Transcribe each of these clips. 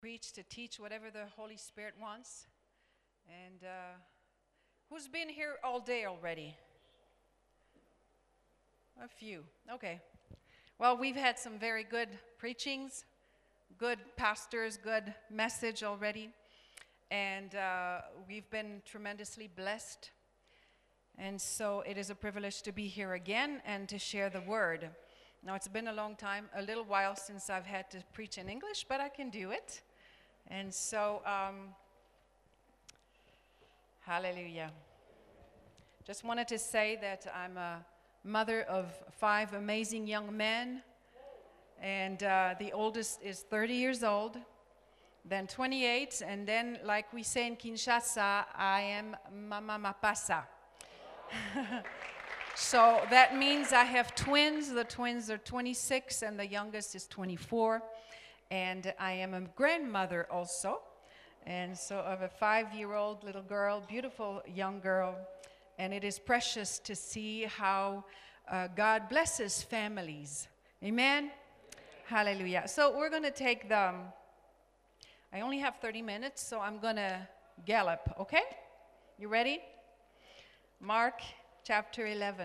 preach, to teach whatever the Holy Spirit wants. And who's been here all day already? A few. Okay. Well, we've had some very good preachings, good pastors, good message already. And we've been tremendously blessed. And so it is a privilege to be here again and to share the word. Now, it's been a long time, a little while since I've had to preach in English, but I can do it. And so, hallelujah. Just wanted to say that I'm a mother of 5 amazing young men. And the oldest is 30 years old, then 28, and then, like we say in Kinshasa, I am Mama Mapasa. So that means I have twins. The twins are 26, and the youngest is 24. And I am a grandmother also. And so of a 5-year-old little girl, beautiful young girl. And it is precious to see how God blesses families. Amen? Hallelujah. So we're going to take I only have 30 minutes, so I'm going to gallop, okay? You ready? Mark chapter 11.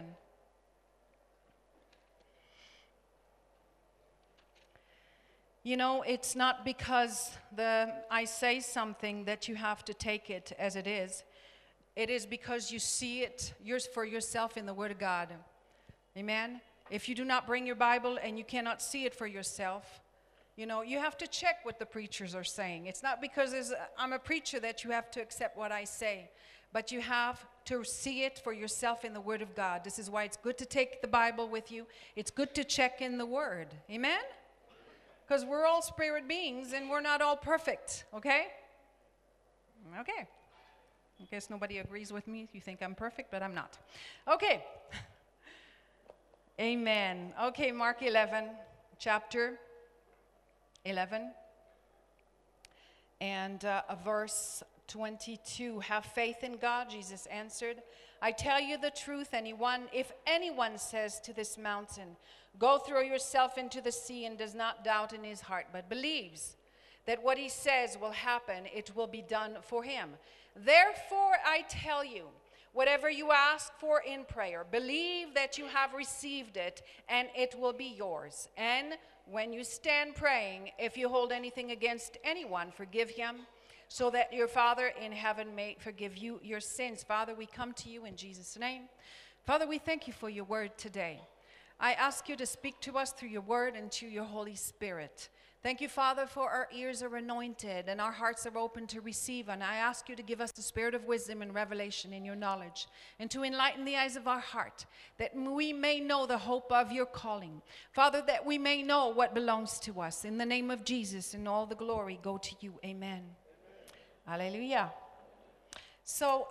You know, it's not because I say something that you have to take it as it is. It is because you see it for yourself in the Word of God. Amen? If you do not bring your Bible and you cannot see it for yourself, you know, you have to check what the preachers are saying. It's not because I'm a preacher that you have to accept what I say, but you have to see it for yourself in the Word of God. This is why it's good to take the Bible with you. It's good to check in the Word. Amen? Because we're all spirit beings and we're not all perfect, okay? Okay. In case nobody agrees with me, you think I'm perfect, but I'm not. Okay. Amen. Okay, Mark 11, chapter 11, and verse 22. Have faith in God, Jesus answered. I tell you the truth, if anyone says to this mountain, go throw yourself into the sea, and does not doubt in his heart, but believes that what he says will happen, it will be done for him. Therefore, I tell you, whatever you ask for in prayer, believe that you have received it, and it will be yours. And when you stand praying, if you hold anything against anyone, forgive him, so that your Father in heaven may forgive you your sins. Father, we come to you in Jesus' name. Father, we thank you for your word today. I ask you to speak to us through your word and to your Holy Spirit. Thank you, Father, for our ears are anointed and our hearts are open to receive. And I ask you to give us the spirit of wisdom and revelation in your knowledge, and to enlighten the eyes of our heart, that we may know the hope of your calling. Father, that we may know what belongs to us. In the name of Jesus, and all the glory go to you. Amen. Hallelujah. So,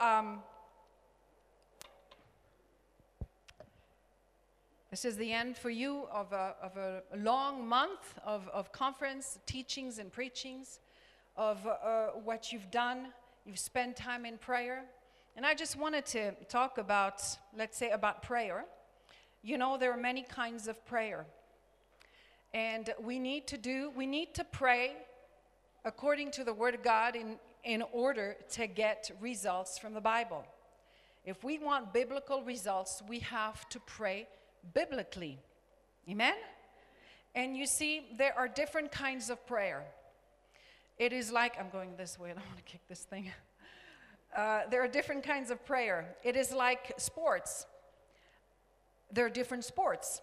this is the end for you of a long month of conference, teachings and preachings, of what you've done. You've spent time in prayer. And I just wanted to talk about, let's say, about prayer. You know, there are many kinds of prayer. And we need to pray according to the Word of God in order to get results from the Bible. If we want biblical results, we have to pray biblically. Amen? And you see, there are different kinds of prayer. It is like, I'm going this way, I don't want to kick this thing. There are different kinds of prayer. It is like sports. There are different sports.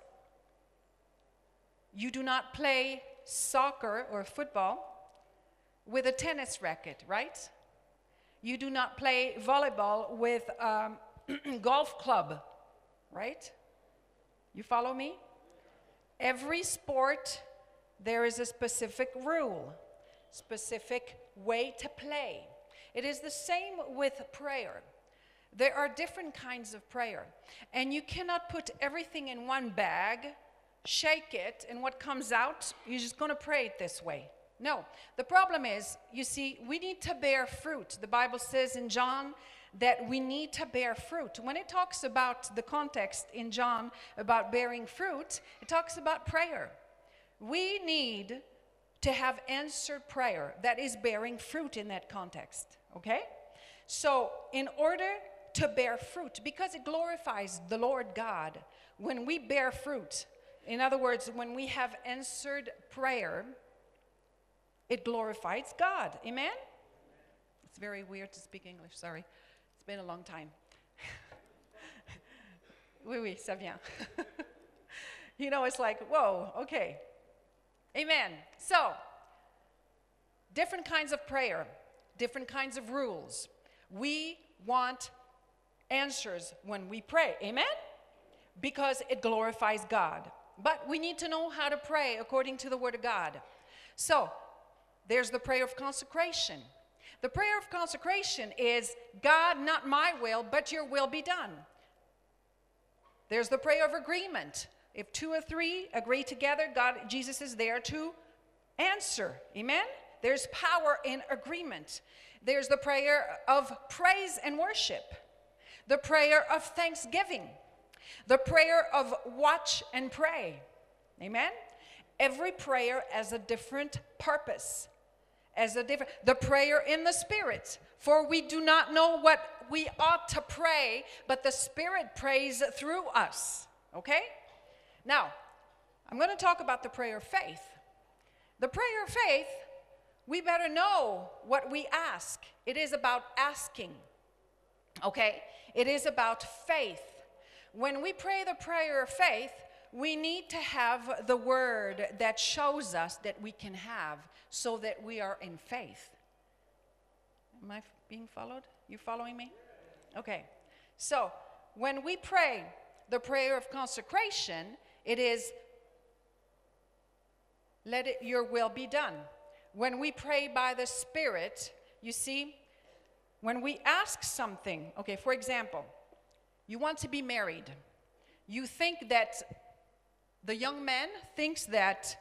You do not play soccer or football with a tennis racket, right? You do not play volleyball with a golf club, right? You follow me? Every sport, there is a specific rule, specific way to play. It is the same with prayer. There are different kinds of prayer. And you cannot put everything in one bag, shake it, and what comes out, you're just going to pray it this way. No. The problem is, you see, we need to bear fruit. The Bible says in John that we need to bear fruit. When it talks about the context in John about bearing fruit, it talks about prayer. We need to have answered prayer that is bearing fruit in that context, okay? So in order to bear fruit, because it glorifies the Lord God, when we bear fruit, in other words, when we have answered prayer, it glorifies God, amen? It's very weird to speak English, sorry. It's been a long time. Oui, ça vient. You know, it's like, whoa, okay. Amen. So, different kinds of prayer, different kinds of rules. We want answers when we pray. Amen? Because it glorifies God. But we need to know how to pray according to the Word of God. So, there's the prayer of consecration. The prayer of consecration is, God, not my will, but your will be done. There's the prayer of agreement. If 2 or 3 agree together, Jesus is there to answer. Amen? There's power in agreement. There's the prayer of praise and worship. The prayer of thanksgiving. The prayer of watch and pray. Amen? Every prayer has a different purpose. The prayer in the Spirit. For we do not know what we ought to pray, but the Spirit prays through us. Okay? Now, I'm going to talk about the prayer of faith. The prayer of faith, we better know what we ask. It is about asking. Okay? It is about faith. When we pray the prayer of faith, we need to have the word that shows us that we can have so that we are in faith. Am I being followed? You following me? Okay. So, when we pray the prayer of consecration, it is, your will be done. When we pray by the Spirit, you see, when we ask something, okay, for example, you want to be married. You think that, the young man thinks that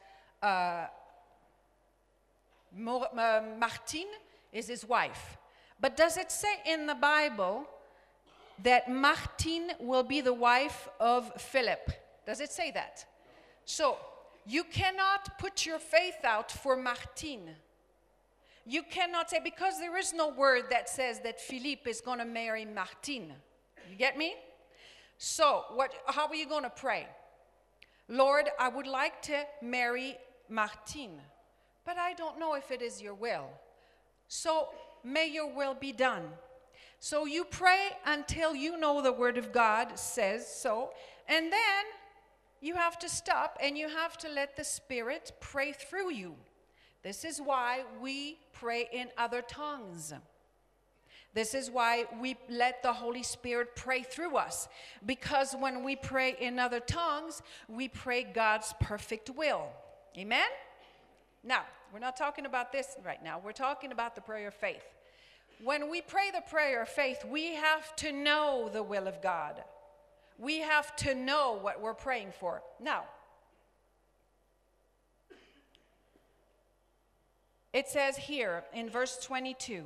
Martine is his wife. But does it say in the Bible that Martine will be the wife of Philip? Does it say that? So, you cannot put your faith out for Martine. You cannot say, because there is no word that says that Philippe is going to marry Martine. You get me? So, how are you going to pray? Lord, I would like to marry Martine, but I don't know if it is your will. So, may your will be done. So you pray until you know the Word of God says so, and then you have to stop and you have to let the Spirit pray through you. This is why we pray in other tongues. This is why we let the Holy Spirit pray through us. Because when we pray in other tongues, we pray God's perfect will. Amen? Now, we're not talking about this right now. We're talking about the prayer of faith. When we pray the prayer of faith, we have to know the will of God. We have to know what we're praying for. Now, it says here in verse 22,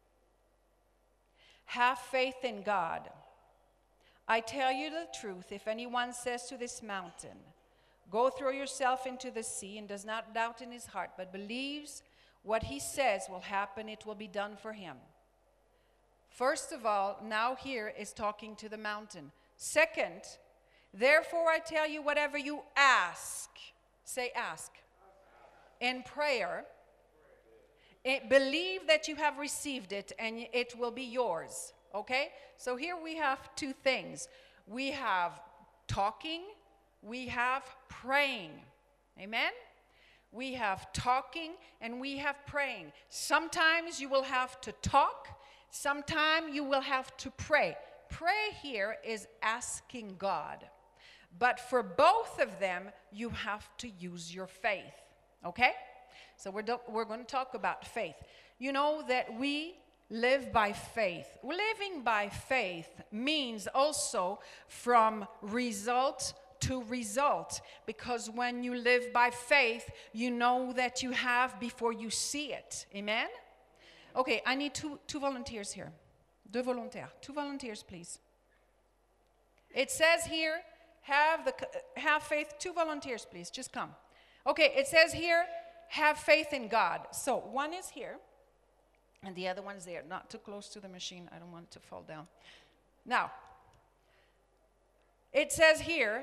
have faith in God. I tell you the truth, if anyone says to this mountain, go throw yourself into the sea, and does not doubt in his heart, but believes what he says will happen, it will be done for him. First of all, now here is talking to the mountain. Second, therefore I tell you, whatever you ask, say ask, in prayer, believe that you have received it and it will be yours. Okay? So here we have two things. We have talking, we have praying. Amen? We have talking and we have praying. Sometimes you will have to talk, sometimes you will have to pray. Pray here is asking God. But for both of them, you have to use your faith. Okay? So we're going to talk about faith. You know that we live by faith. Living by faith means also from result to result. Because when you live by faith, you know that you have before you see it. Amen? Okay, I need two volunteers here. Deux volontaires. 2 volunteers, please. It says here, have faith. 2 volunteers, please. Just come. Okay, it says here, have faith in God. So one is here, and the other one's there. Not too close to the machine. I don't want it to fall down. Now, it says here,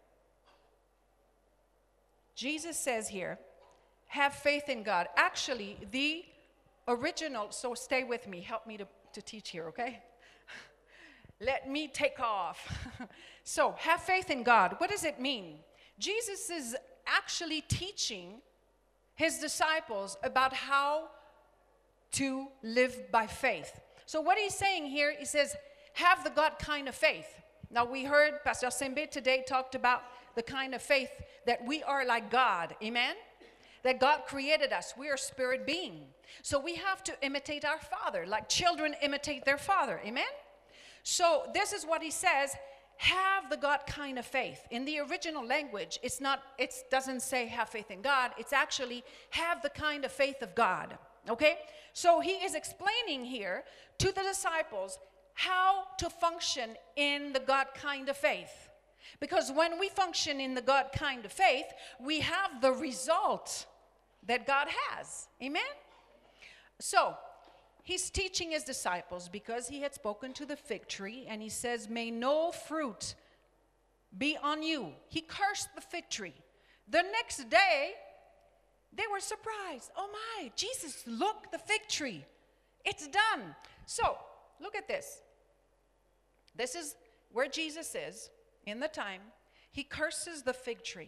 Jesus says here, have faith in God. Actually, the original, so stay with me. Help me to teach here, okay? Let me take off. So, have faith in God. What does it mean? Jesus is actually teaching his disciples about how to live by faith. So what he's saying here, he says, have the God kind of faith. Now we heard Pastor Sembe today talked about the kind of faith that we are like God. Amen? That God created us. We are spirit being. So we have to imitate our Father, like children imitate their father. Amen? So this is what he says, have the God kind of faith. In the original language, it doesn't say have faith in God. It's actually have the kind of faith of God. Okay? So he is explaining here to the disciples how to function in the God kind of faith. Because when we function in the God kind of faith, we have the result that God has. Amen? So, he's teaching his disciples because he had spoken to the fig tree, and he says, may no fruit be on you. He cursed the fig tree. The next day, they were surprised. Oh my, Jesus, look, the fig tree. It's done. So, look at this. This is where Jesus is in the time. He curses the fig tree.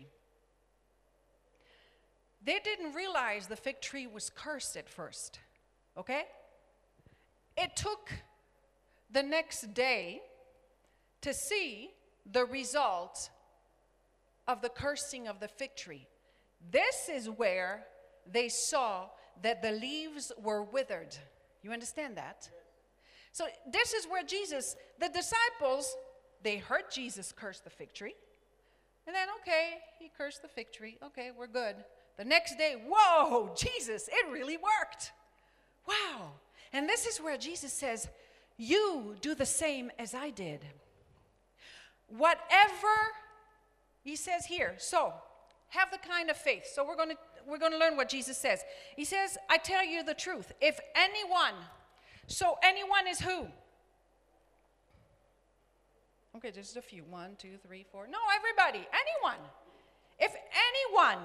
They didn't realize the fig tree was cursed at first. Okay? It took the next day to see the result of the cursing of the fig tree. This is where they saw that the leaves were withered. You understand that? So this is where the disciples, they heard Jesus curse the fig tree. And then, okay, he cursed the fig tree. Okay, we're good. The next day, whoa, Jesus, it really worked. Wow. And this is where Jesus says, you do the same as I did. Whatever, he says here, so have the kind of faith. So we're going to learn what Jesus says. He says, I tell you the truth. If anyone, so anyone is who? Okay, just a few. 1, 2, 3, 4. No, everybody, anyone. If anyone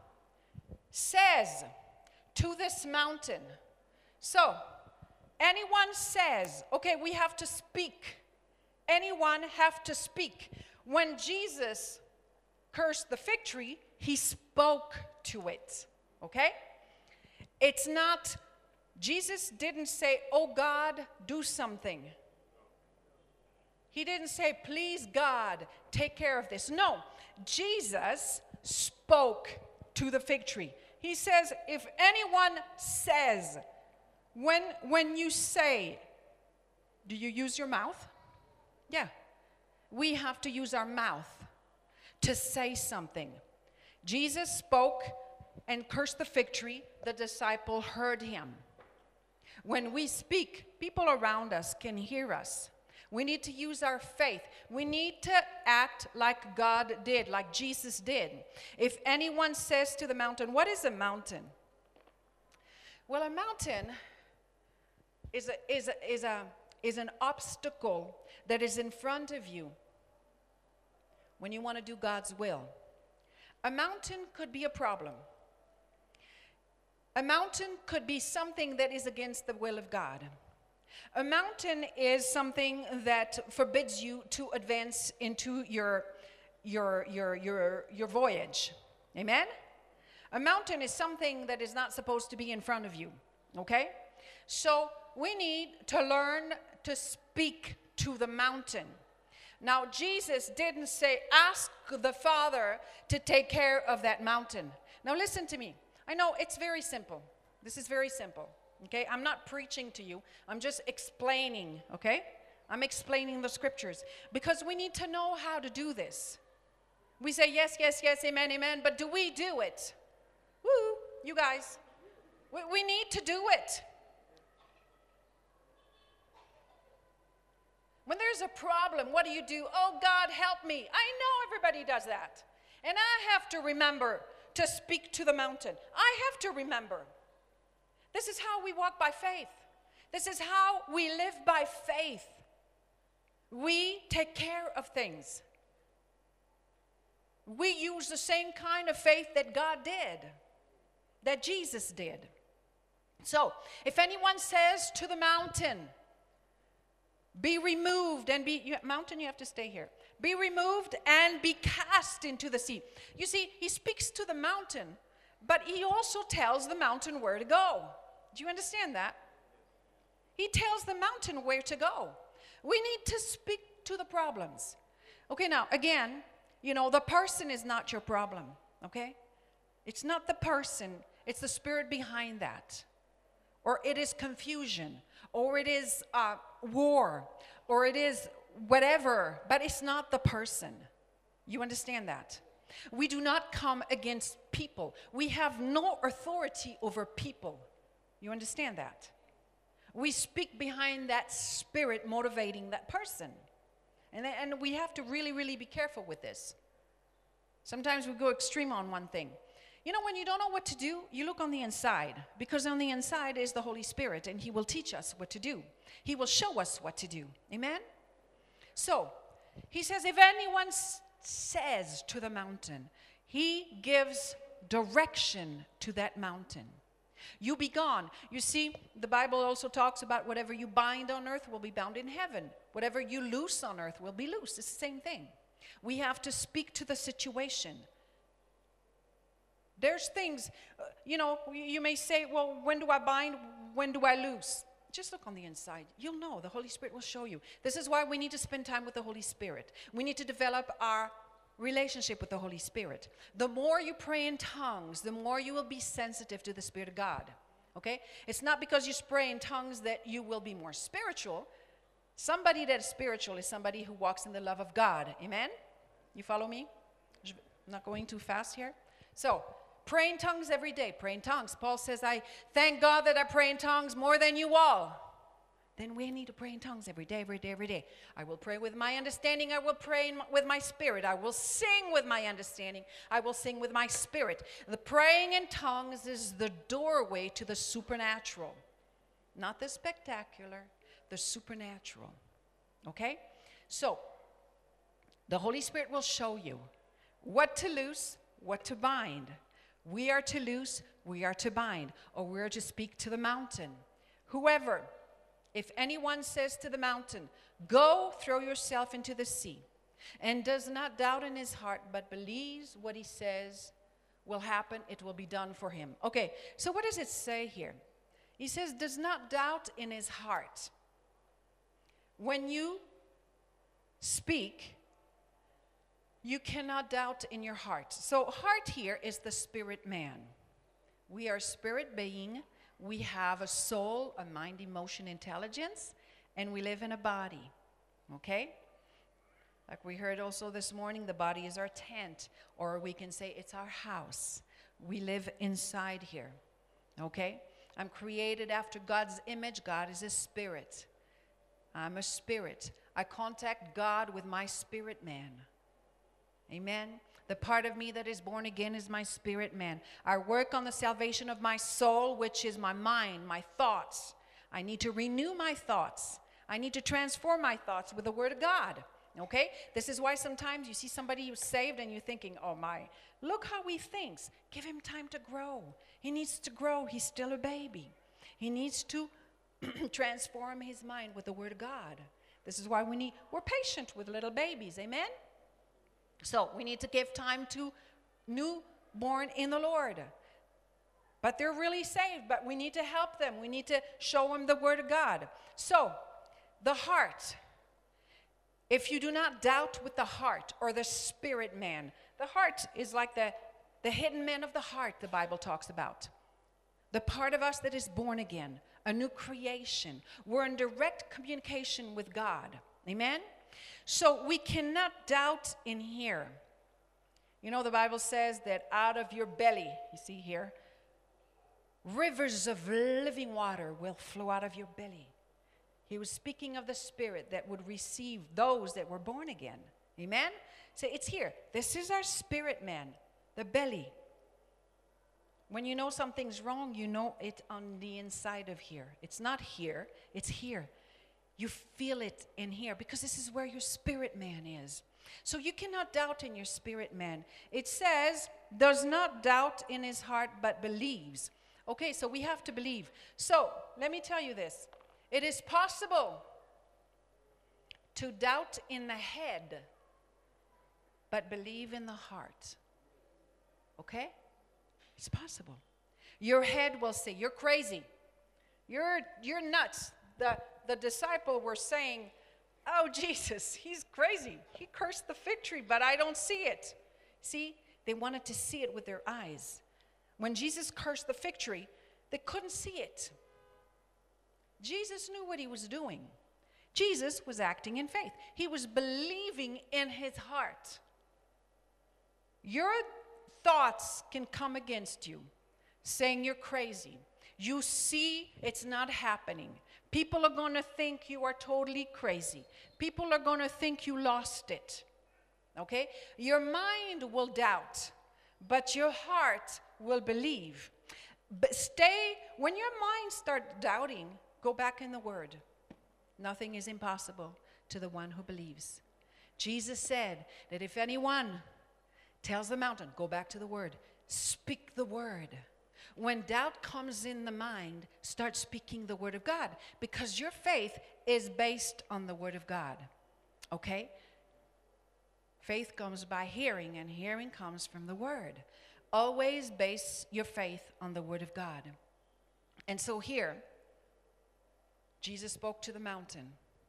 says to this mountain, so anyone says, okay, we have to speak. Anyone have to speak. When Jesus cursed the fig tree, he spoke to it. Okay? It's not, Jesus didn't say, oh God, do something. He didn't say, please God, take care of this. No, Jesus spoke to the fig tree. He says, if anyone says, when you say, do you use your mouth? Yeah. We have to use our mouth to say something. Jesus spoke and cursed the fig tree. The disciple heard him. When we speak, people around us can hear us. We need to use our faith. We need to act like God did, like Jesus did. If anyone says to the mountain, what is a mountain? Well, a mountain is an obstacle that is in front of you when you want to do God's will. A mountain could be a problem. A mountain could be something that is against the will of God. A mountain is something that forbids you to advance into your voyage. Amen? A mountain is something that is not supposed to be in front of you. Okay? So we need to learn to speak to the mountain. Now, Jesus didn't say, ask the Father to take care of that mountain. Now, listen to me. I know it's very simple. This is very simple. Okay? I'm not preaching to you. I'm just explaining. Okay? I'm explaining the scriptures. Because we need to know how to do this. We say, yes, yes, yes, amen, amen. But do we do it? Woo, you guys. We need to do it. When there's a problem, what do? Oh, God, help me. I know everybody does that. And I have to remember to speak to the mountain. I have to remember. This is how we walk by faith. This is how we live by faith. We take care of things. We use the same kind of faith that God did, that Jesus did. So, if anyone says to the mountain, be removed and mountain, you have to stay here. Be removed and be cast into the sea. You see, he speaks to the mountain, but he also tells the mountain where to go. Do you understand that? He tells the mountain where to go. We need to speak to the problems. Okay, now, again, the person is not your problem, okay? It's not the person, it's the spirit behind that. Or it is confusion, or it is war, or it is whatever, but it's not the person. You understand that? We do not come against people. We have no authority over people. You understand that? We speak behind that spirit motivating that person. And we have to really, really be careful with this. Sometimes we go extreme on one thing. When you don't know what to do, you look on the inside. Because on the inside is the Holy Spirit, and he will teach us what to do. He will show us what to do. Amen? So, he says, if anyone says to the mountain, he gives direction to that mountain. You be gone. You see, the Bible also talks about whatever you bind on earth will be bound in heaven. Whatever you loose on earth will be loose. It's the same thing. We have to speak to the situation. There's things, you may say, well, when do I bind? When do I loose? Just look on the inside. You'll know. The Holy Spirit will show you. This is why we need to spend time with the Holy Spirit. We need to develop our relationship with the Holy Spirit. The more you pray in tongues, the more you will be sensitive to the Spirit of God. Okay? It's not because you pray in tongues that you will be more spiritual. Somebody that is spiritual is somebody who walks in the love of God. Amen? You follow me? I'm not going too fast here. So, pray in tongues every day. Pray in tongues. Paul says, I thank God that I pray in tongues more than you all. Then we need to pray in tongues every day, every day, every day. I will pray with my understanding. I will pray with my spirit. I will sing with my understanding. I will sing with my spirit. The praying in tongues is the doorway to the supernatural. Not the spectacular, the supernatural. Okay? So, the Holy Spirit will show you what to loose, what to bind. We are to loose, we are to bind, or we are to speak to the mountain. Whoever, if anyone says to the mountain, go throw yourself into the sea, and does not doubt in his heart, but believes what he says will happen, it will be done for him. Okay, so what does it say here? He says, does not doubt in his heart. When you speak, you cannot doubt in your heart. So heart here is the spirit man. We are spirit being. We have a soul, a mind, emotion, intelligence, and we live in a body. Okay? Like we heard also this morning, the body is our tent, or we can say it's our house. We live inside here. Okay? I'm created after God's image. God is a spirit. I'm a spirit. I contact God with my spirit man. Amen. The part of me that is born again is my spirit man. I work on the salvation of my soul, which is my mind, my thoughts. I need to renew my thoughts. I need to transform my thoughts with the Word of God. Okay? This is why sometimes you see somebody who's saved and you're thinking, oh my, look how he thinks. Give him time to grow. He needs to grow. He's still a baby. He needs to transform his mind with the Word of God. This is why we're patient with little babies. Amen? So we need to give time to newborn in the Lord. But they're really saved, but we need to help them. We need to show them the Word of God. So, the heart. If you do not doubt with the heart or the spirit man, the heart is like the hidden man of the heart the Bible talks about. The part of us that is born again, a new creation. We're in direct communication with God. Amen? So we cannot doubt in here. You know, the Bible says that out of your belly, you see here, rivers of living water will flow out of your belly. He was speaking of the Spirit that would receive those that were born again. Amen? So it's here. This is our spirit man, the belly. When you know something's wrong, you know it on the inside of here. It's not here, it's here. You feel it in here because this is where your spirit man is. So you cannot doubt in your spirit man. It says, does not doubt in his heart, but believes. Okay, so we have to believe. So let me tell you this. It is possible to doubt in the head, but believe in the heart. Okay? It's possible. Your head will say, you're crazy. You're nuts. The disciple were saying, oh, Jesus, he's crazy. He cursed the fig tree, but I don't see it. See, they wanted to see it with their eyes. When Jesus cursed the fig tree, they couldn't see it. Jesus knew what he was doing. Jesus was acting in faith. He was believing in his heart. Your thoughts can come against you, saying you're crazy. You see it's not happening. People are going to think you are totally crazy. People are going to think you lost it. Okay? Your mind will doubt, but your heart will believe. But when your mind starts doubting, go back in the Word. Nothing is impossible to the one who believes. Jesus said that if anyone tells the mountain, go back to the Word. Speak the Word. When doubt comes in the mind, start speaking the Word of God, because your faith is based on the Word of God. Okay? Faith comes by hearing, and hearing comes from the Word. Always base your faith on the Word of God. And so here, Jesus spoke to the mountain.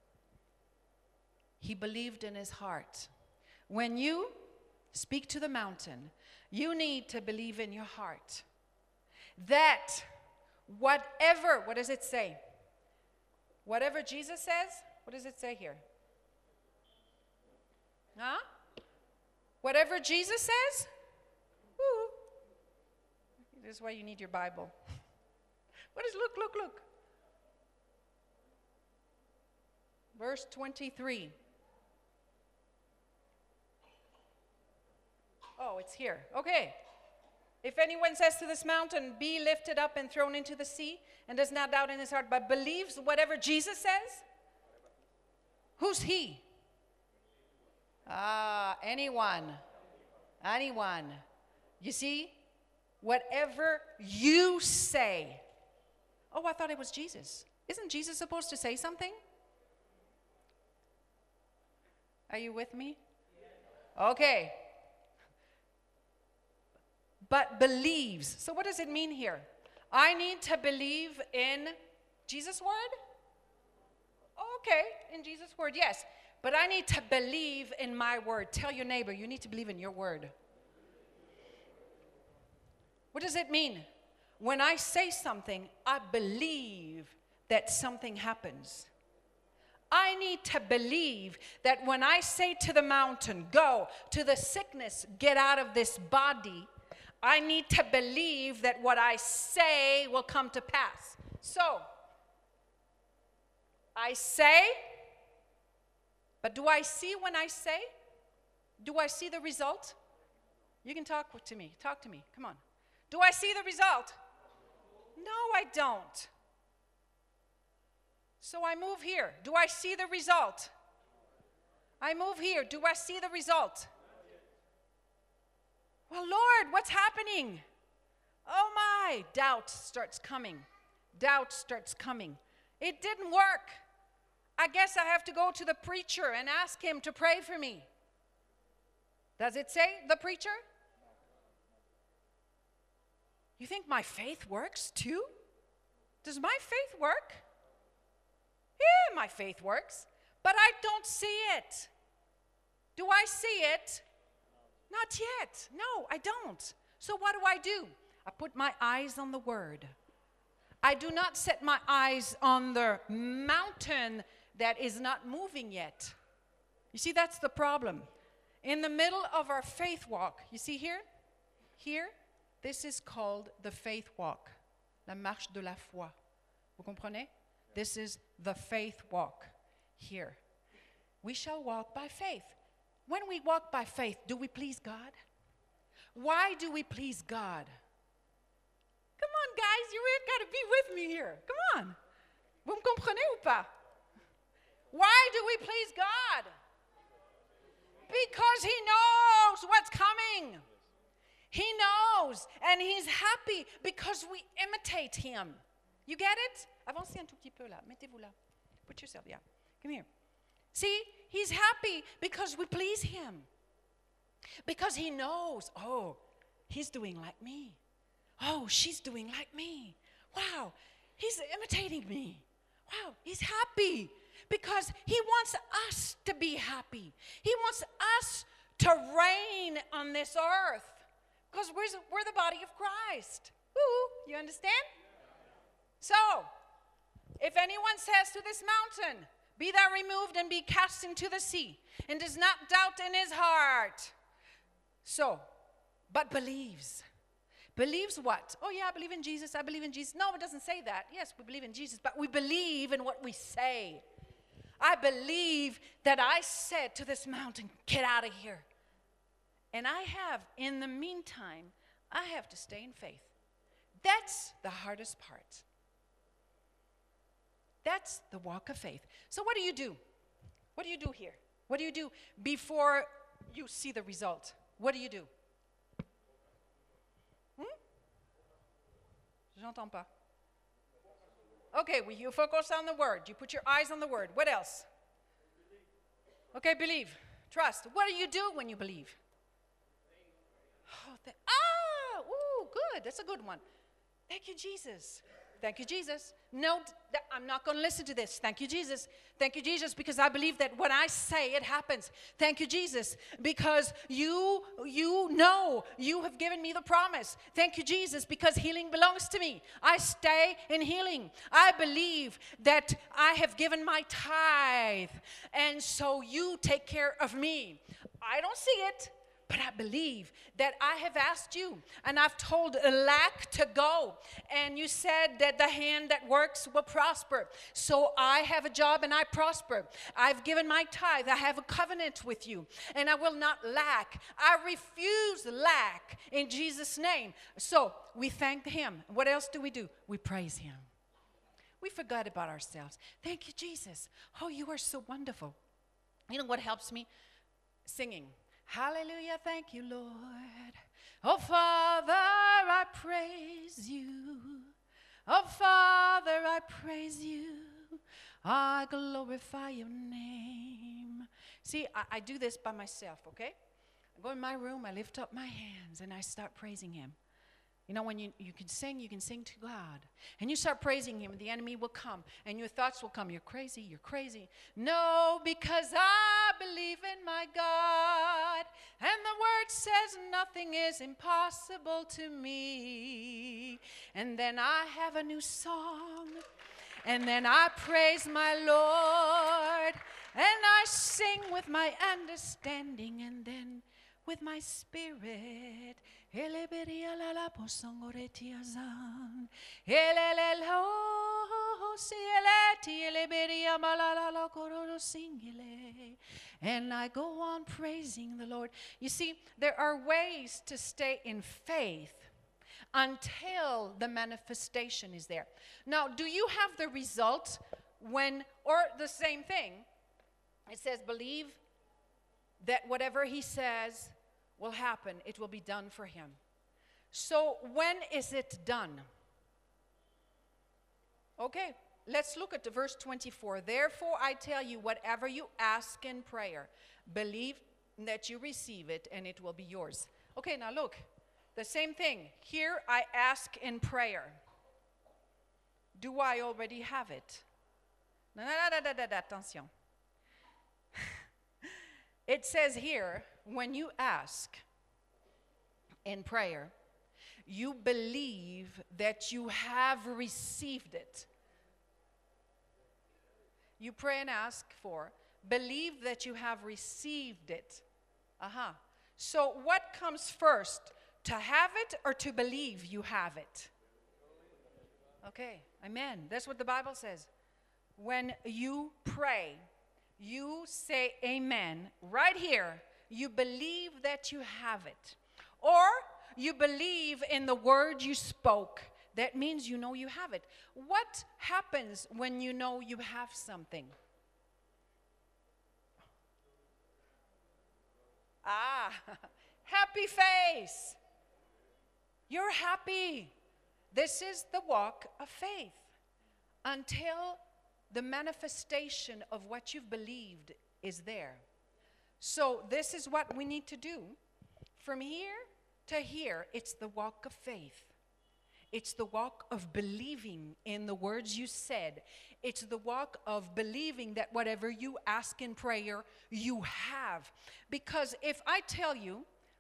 He believed in his heart. When you speak to the mountain, you need to believe in your heart that whatever, what does it say? Whatever Jesus says, what does it say here? Huh? Whatever Jesus says? Woo. This is why you need your Bible. What is, look. Verse 23. Oh, it's here. Okay. If anyone says to this mountain, be lifted up and thrown into the sea, and does not doubt in his heart, but believes whatever Jesus says, who's he? Anyone. You see? Whatever you say. Oh, I thought it was Jesus. Isn't Jesus supposed to say something? Are you with me? Okay. But believes. So what does it mean here? I need to believe in Jesus' word? Okay, in Jesus' word, yes. But I need to believe in my word. Tell your neighbor, you need to believe in your word. What does it mean? When I say something, I believe that something happens. I need to believe that when I say to the mountain, go, to the sickness, get out of this body, I need to believe that what I say will come to pass. So, I say, but do I see when I say? Do I see the result? You can talk to me. Talk to me. Come on. Do I see the result? No, I don't. So I move here. Do I see the result? I move here. Do I see the result? Well, Lord, what's happening? Oh my, doubt starts coming. Doubt starts coming. It didn't work. I guess I have to go to the preacher and ask him to pray for me. Does it say the preacher? You think my faith works too? Does my faith work? Yeah, my faith works, but I don't see it. Do I see it? Not yet. No, I don't. So what do? I put my eyes on the word. I do not set my eyes on the mountain that is not moving yet. You see, that's the problem. In the middle of our faith walk, you see here? Here, this is called the faith walk. La marche de la foi. Vous comprenez? This is the faith walk here. We shall walk by faith. When we walk by faith, do we please God? Why do we please God? you got to be with me here. Come on. Vous me comprenez ou pas? Why do we please God? Because he knows what's coming. He knows, and he's happy because we imitate him. You get it? Avancez un tout petit peu là. Mettez-vous là. Put yourself, yeah. Come here. See, he's happy because we please him. Because he knows, oh, he's doing like me. Oh, she's doing like me. Wow, he's imitating me. Wow, he's happy because he wants us to be happy. He wants us to reign on this earth because we're the body of Christ. Woo, you understand? So, if anyone says to this mountain, be thou removed and be cast into the sea, and does not doubt in his heart, so, but believes. Believes what? Oh, yeah, I believe in Jesus. I believe in Jesus. No, it doesn't say that. Yes, we believe in Jesus, but we believe in what we say. I believe that I said to this mountain, get out of here. And I have, in the meantime, I have to stay in faith. That's the hardest part. That's the walk of faith. So what do you do? What do you do here? What do you do before you see the result? What do you do? J'entends pas. Okay, well, you focus on the word. You put your eyes on the word. What else? Okay, believe. Trust. What do you do when you believe? Ooh, good. That's a good one. Thank you, Jesus. Thank you, Jesus. No, I'm not going to listen to this. Thank you, Jesus. Thank you, Jesus, because I believe that when I say it happens. Thank you, Jesus, because you know you have given me the promise. Thank you, Jesus, because healing belongs to me. I stay in healing. I believe that I have given my tithe, and so you take care of me. I don't see it. But I believe that I have asked you, and I've told lack to go. And you said that the hand that works will prosper. So I have a job and I prosper. I've given my tithe. I have a covenant with you, and I will not lack. I refuse lack in Jesus' name. So we thank him. What else do? We praise him. We forgot about ourselves. Thank you, Jesus. Oh, you are so wonderful. You know what helps me? Singing. Hallelujah, thank you, Lord. Oh, Father, I praise you. Oh, Father, I praise you. I glorify your name. See, I do this by myself, okay? I go in my room, I lift up my hands, and I start praising him. You know, when you can sing to God. And you start praising him, the enemy will come. And your thoughts will come, you're crazy, you're crazy. No, because I believe in my God. And the word says nothing is impossible to me. And then I have a new song. And then I praise my Lord. And I sing with my understanding. And then with my spirit. And I go on praising the Lord. You see, there are ways to stay in faith until the manifestation is there. Now, do you have the result when, or the same thing? It says, believe that whatever he says will happen. It will be done for him. So when is it done? Okay, let's look at the verse 24. Therefore I tell you, whatever you ask in prayer, believe that you receive it and it will be yours. Okay, now look, the same thing. Here I ask in prayer. Do I already have it? Attention. It says here, when you ask in prayer, you believe that you have received it. You pray and ask for, believe that you have received it. So what comes first, to have it or to believe you have it? Okay, amen. That's what the Bible says. When you pray, you say amen right here. You believe that you have it. Or you believe in the word you spoke that means you know you have it. What happens when you know you have something? Ah, happy face. You're happy. This is the walk of faith. Until the manifestation of what you've believed is there. So this is what we need to do. From here to here, it's the walk of faith. It's the walk of believing in the words you said. It's the walk of believing that whatever you ask in prayer, you have. Because if I tell you,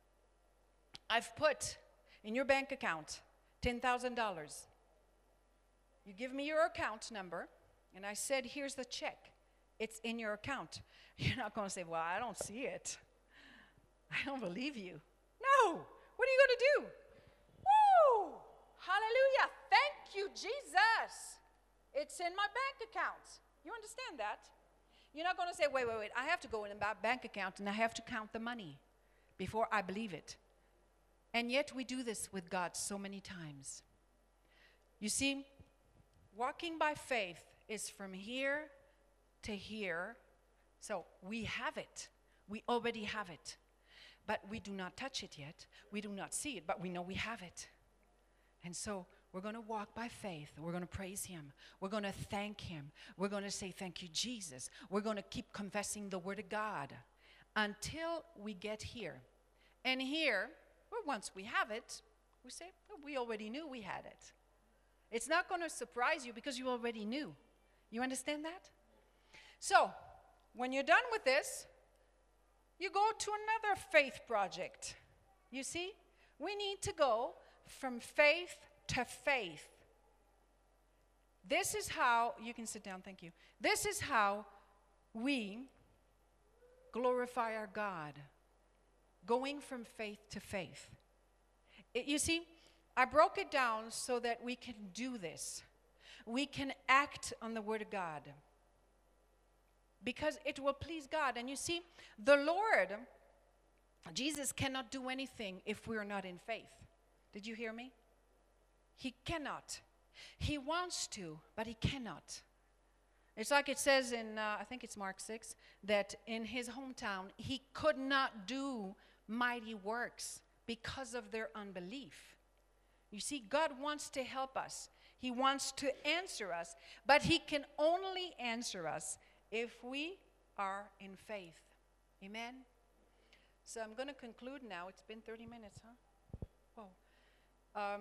I've put in your bank account $10,000. You give me your account number, and I said, here's the check. It's in your account. You're not going to say, well, I don't see it. I don't believe you. No. What are you going to do? Woo! Hallelujah. Thank you, Jesus. It's in my bank account. You understand that? You're not going to say, wait. I have to go in my bank account, and I have to count the money before I believe it. And yet we do this with God so many times. You see, walking by faith is from here to here. So we have it. We already have it. But we do not touch it yet. We do not see it, but we know we have it. And so we're going to walk by faith. We're going to praise him. We're going to thank him. We're going to say, thank you, Jesus. We're going to keep confessing the word of God until we get here. And here, well, once we have it, we say, oh, we already knew we had it. It's not going to surprise you because you already knew. You understand that? So, when you're done with this, you go to another faith project. You see, we need to go from faith to faith. This is how, you can sit down, thank you. This is how we glorify our God, going from faith to faith. You see, I broke it down so that we can do this. We can act on the word of God. Because it will please God. And you see, the Lord, Jesus cannot do anything if we are not in faith. Did you hear me? He cannot. He wants to, but he cannot. It's like it says in, I think it's Mark 6, that in his hometown, he could not do mighty works because of their unbelief. You see, God wants to help us. He wants to answer us, but he can only answer us if we are in faith. Amen? So I'm going to conclude now. It's been 30 minutes, huh? Whoa.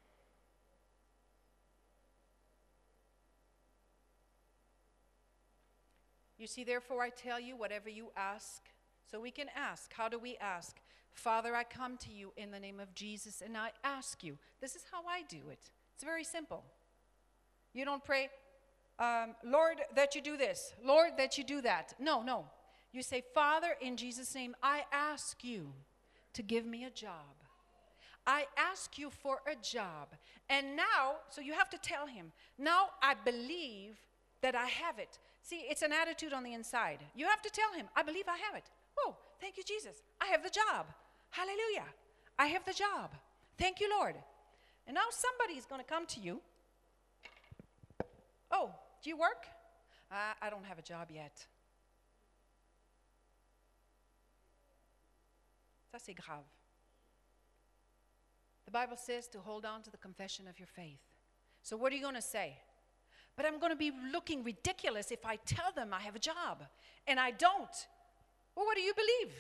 You see, therefore I tell you, whatever you ask, so we can ask. How do we ask? Father, I come to you in the name of Jesus, and I ask you. This is how I do it. It's very simple. You don't pray, Lord, that you do this. Lord, that you do that. No. You say, Father, in Jesus' name, I ask you to give me a job. I ask you for a job. And now, so you have to tell him, now I believe that I have it. See, it's an attitude on the inside. You have to tell him, I believe I have it. Oh, thank you, Jesus. I have the job. Hallelujah. I have the job. Thank you, Lord. And now somebody is going to come to you. Oh, do you work? I don't have a job yet. Ça, c'est grave. The Bible says to hold on to the confession of your faith. So what are you going to say? But I'm going to be looking ridiculous if I tell them I have a job and I don't. Well, what do you believe?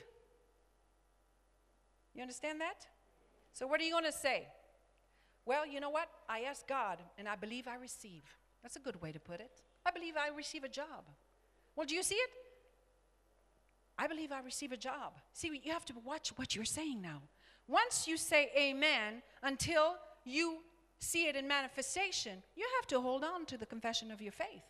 You understand that? So what are you going to say? Well, you know what? I asked God and I believe I receive. That's a good way to put it. I believe I receive a job. Well, do you see it? I believe I receive a job. See, you have to watch what you're saying now. Once you say amen, until you see it in manifestation, you have to hold on to the confession of your faith.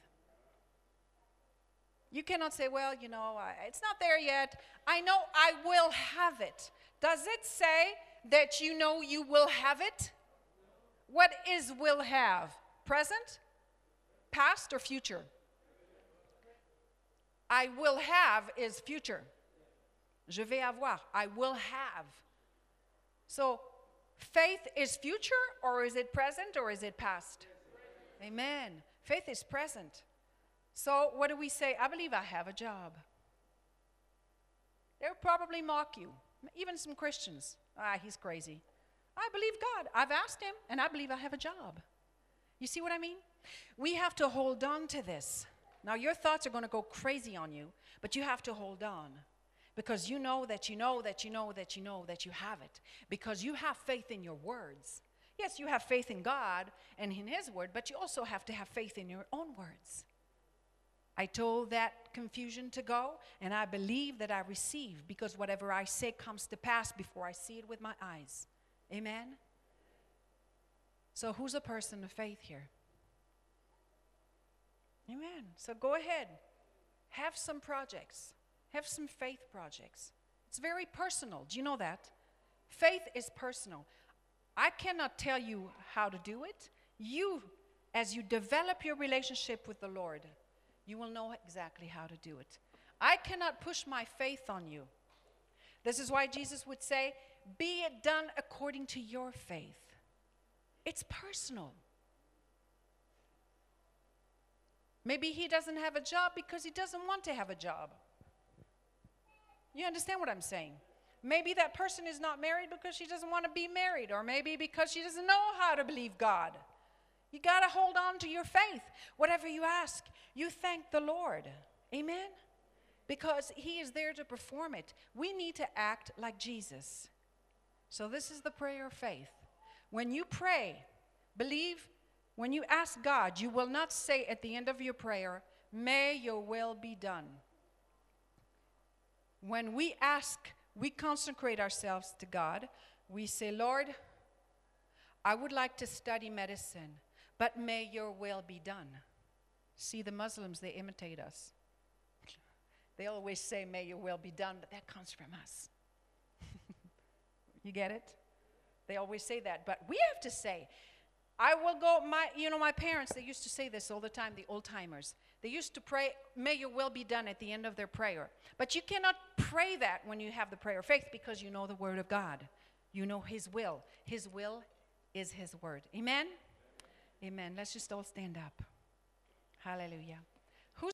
You cannot say, well, you know, it's not there yet. I know I will have it. Does it say that you know you will have it? What is will have? Present, past, or future? I will have is future. Je vais avoir. I will have. So Faith is future, or is it present, or is it past? Amen. Faith is present. So what do we say? I believe I have a job. They'll probably mock you. Even some Christians. He's crazy. I believe God. I've asked him, and I believe I have a job. You see what I mean? We have to hold on to this. Now, your thoughts are going to go crazy on you, but you have to hold on. Because you know that you know that you know that you know that you have it. Because you have faith in your words. Yes, you have faith in God and in his word, but you also have to have faith in your own words. I told that confusion to go, and I believe that I receive, because whatever I say comes to pass before I see it with my eyes. Amen? So who's a person of faith here? Amen. So go ahead. Have some projects. Have some faith projects. It's very personal. Do you know that? Faith is personal. I cannot tell you how to do it. You, as you develop your relationship with the Lord, you will know exactly how to do it. I cannot push my faith on you. This is why Jesus would say, be it done according to your faith. It's personal. Maybe he doesn't have a job because he doesn't want to have a job. You understand what I'm saying? Maybe that person is not married because she doesn't want to be married, or maybe because she doesn't know how to believe God. You got to hold on to your faith. Whatever you ask, you thank the Lord. Amen? Because he is there to perform it. We need to act like Jesus. So this is the prayer of faith. When you pray, believe, when you ask God, you will not say at the end of your prayer, may your will be done. When we ask, we consecrate ourselves to God. We say, Lord, I would like to study medicine, but may your will be done. See, the Muslims, they imitate us. They always say, may your will be done, but that comes from us. You get it? They always say that. But we have to say, I will go, my parents, they used to say this all the time, the old timers. They used to pray, may your will be done at the end of their prayer. But you cannot pray that when you have the prayer of faith, because you know the word of God. You know his will. His will is his word. Amen? Amen. Let's just all stand up. Hallelujah.